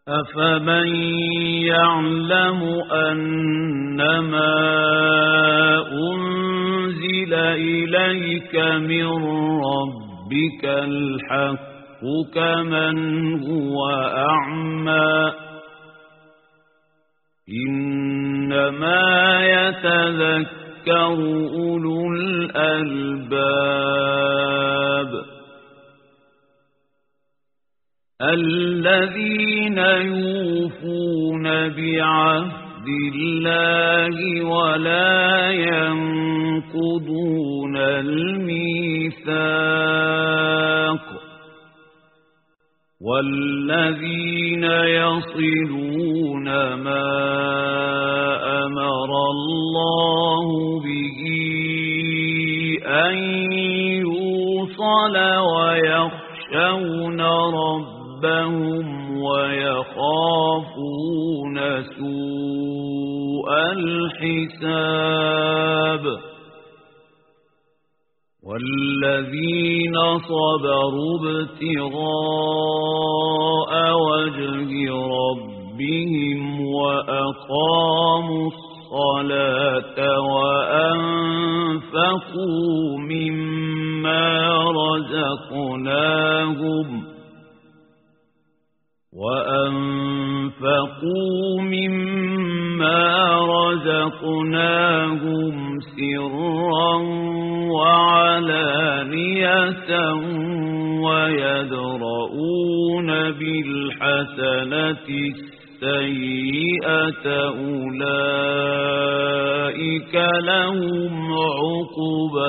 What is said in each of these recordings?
أفمن يعلم أنما أنزل إليك من ربك الحق كمن هو أعمى إنما يتذكر أولو الألباب الذين يوفون بعهد الله ولا ينقضون الميثاق والذين يصلون ما أمر الله به أن يوصل ويخشون ربهم ويخافون سوء الحساب والذين صبروا ابتغاء وجه ربهم وأقاموا الصلاة وأنفقوا مما رزقناهم سرا وعلانية ويدرؤون بالحسنة السيئة أولئك لهم عقبى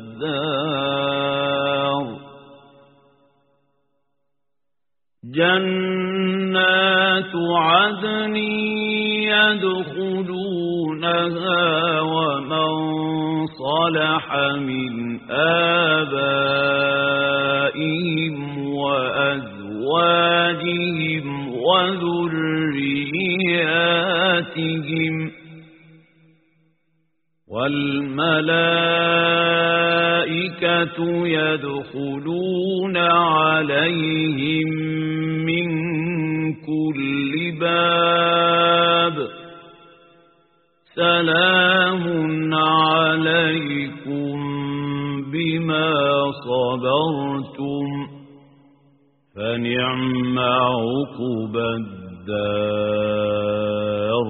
الدار جنات عدن يدخلونها ومن صلح من آبائهم وأزواجهم وذرياتهم والملائكة يدخلون عليهم من كل باب سلام عليكم بما صبرتم فنعم عقبى الدار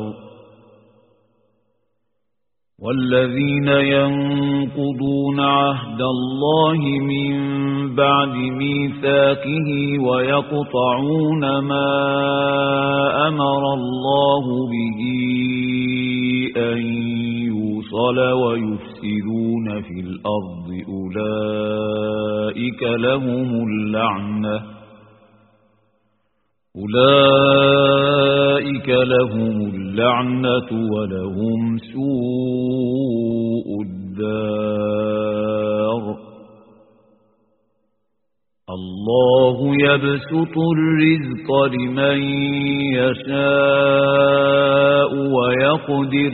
والذين ينقضون عهد الله من بعد ميثاقه ويقطعون ما أمر الله به أن يوصل ويفسدون في الأرض أولئك لهم اللعنة ولهم سوء الدار الله يبسط الرزق لمن يشاء ويقدر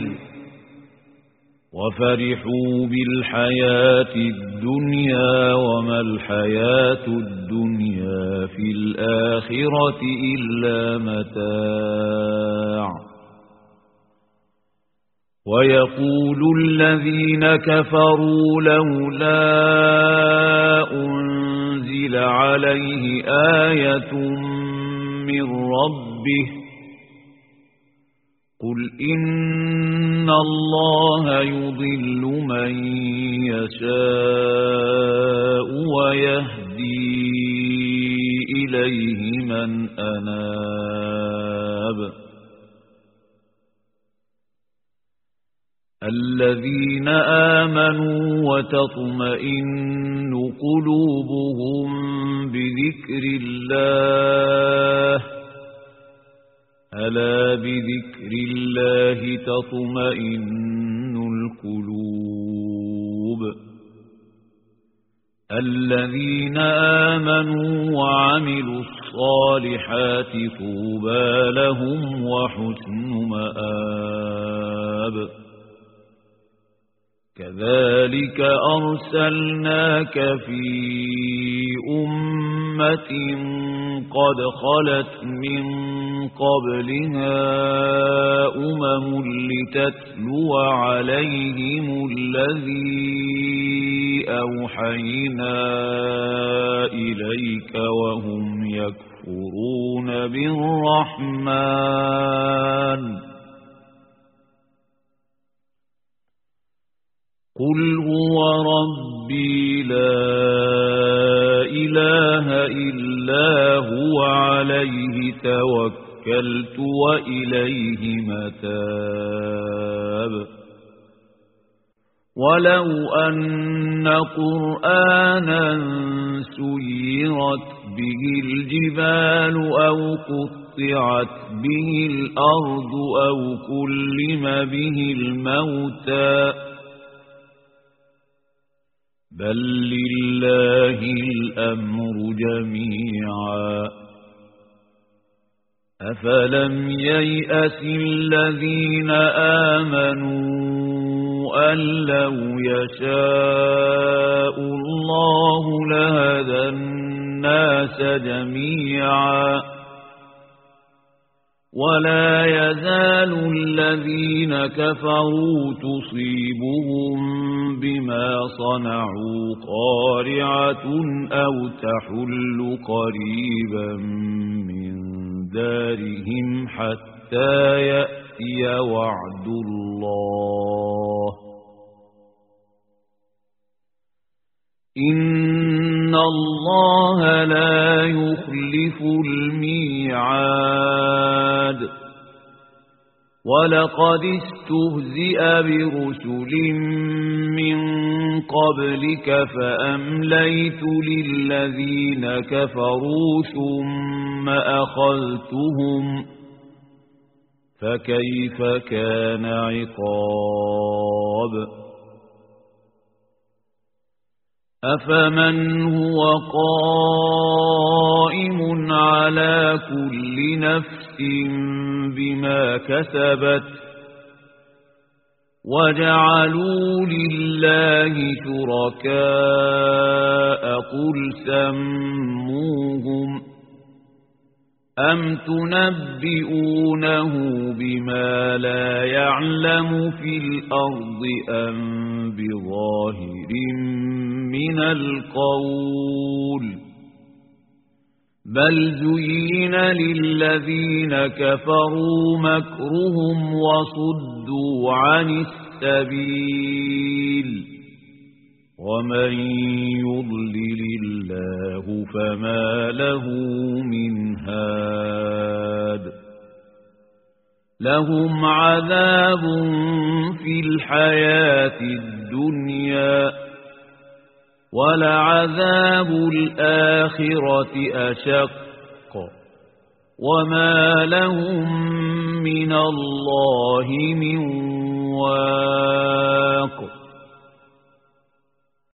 وفرحوا بالحياة الدنيا وما الحياة الدنيا في الآخرة إلا متاع ويقول الذين كفروا لولا أنزل عليه آية من ربه قل إن الله يضل من يشاء ويهدي إليه من أناب الذين آمنوا وتطمئن قلوبهم بذكر الله ألا بذكر الله تطمئن القلوب الذين آمنوا وعملوا الصالحات طوبى لهم وحسن مآب كذلك أرسلناك في أمة قد خلت من قبلها لتتلو عليهم الذي أوحينا إليك وهم يكفرون بالرحمن قل هو ربي لا إله إلا هو عليه توكلت وإليه متاب ولو أن قرآنا سيرت به الجبال أو قطعت به الأرض أو كلم به الموتى بل لله الأمر جميعا أفلم ييأس الذين آمنوا أن لو يشاء الله لهدى الناس جميعا ولا يزال الذين كفروا تصيبهم بما صنعوا قارعة أو تحل قريبا من دارهم حتى يأتي وعد الله إن الله لا يخلف الميعاد ولقد استهزئ برسل من قبلك فأمليت للذين كفروا ثم أخذتهم فكيف كان عقاب أفمن هو قائم على كل نفس بما كسبت وجعلوا لله شركاء قل سموهم أم تنبئونه بما لا يعلم في الأرض أم بظاهر من القول بل زين للذين كفروا مكرهم وصدوا عن السبيل ومن يضلل الله فما له من هاد لهم عذاب في الحياة الدنيا ولعذاب الآخرة أشق وما لهم من الله من واق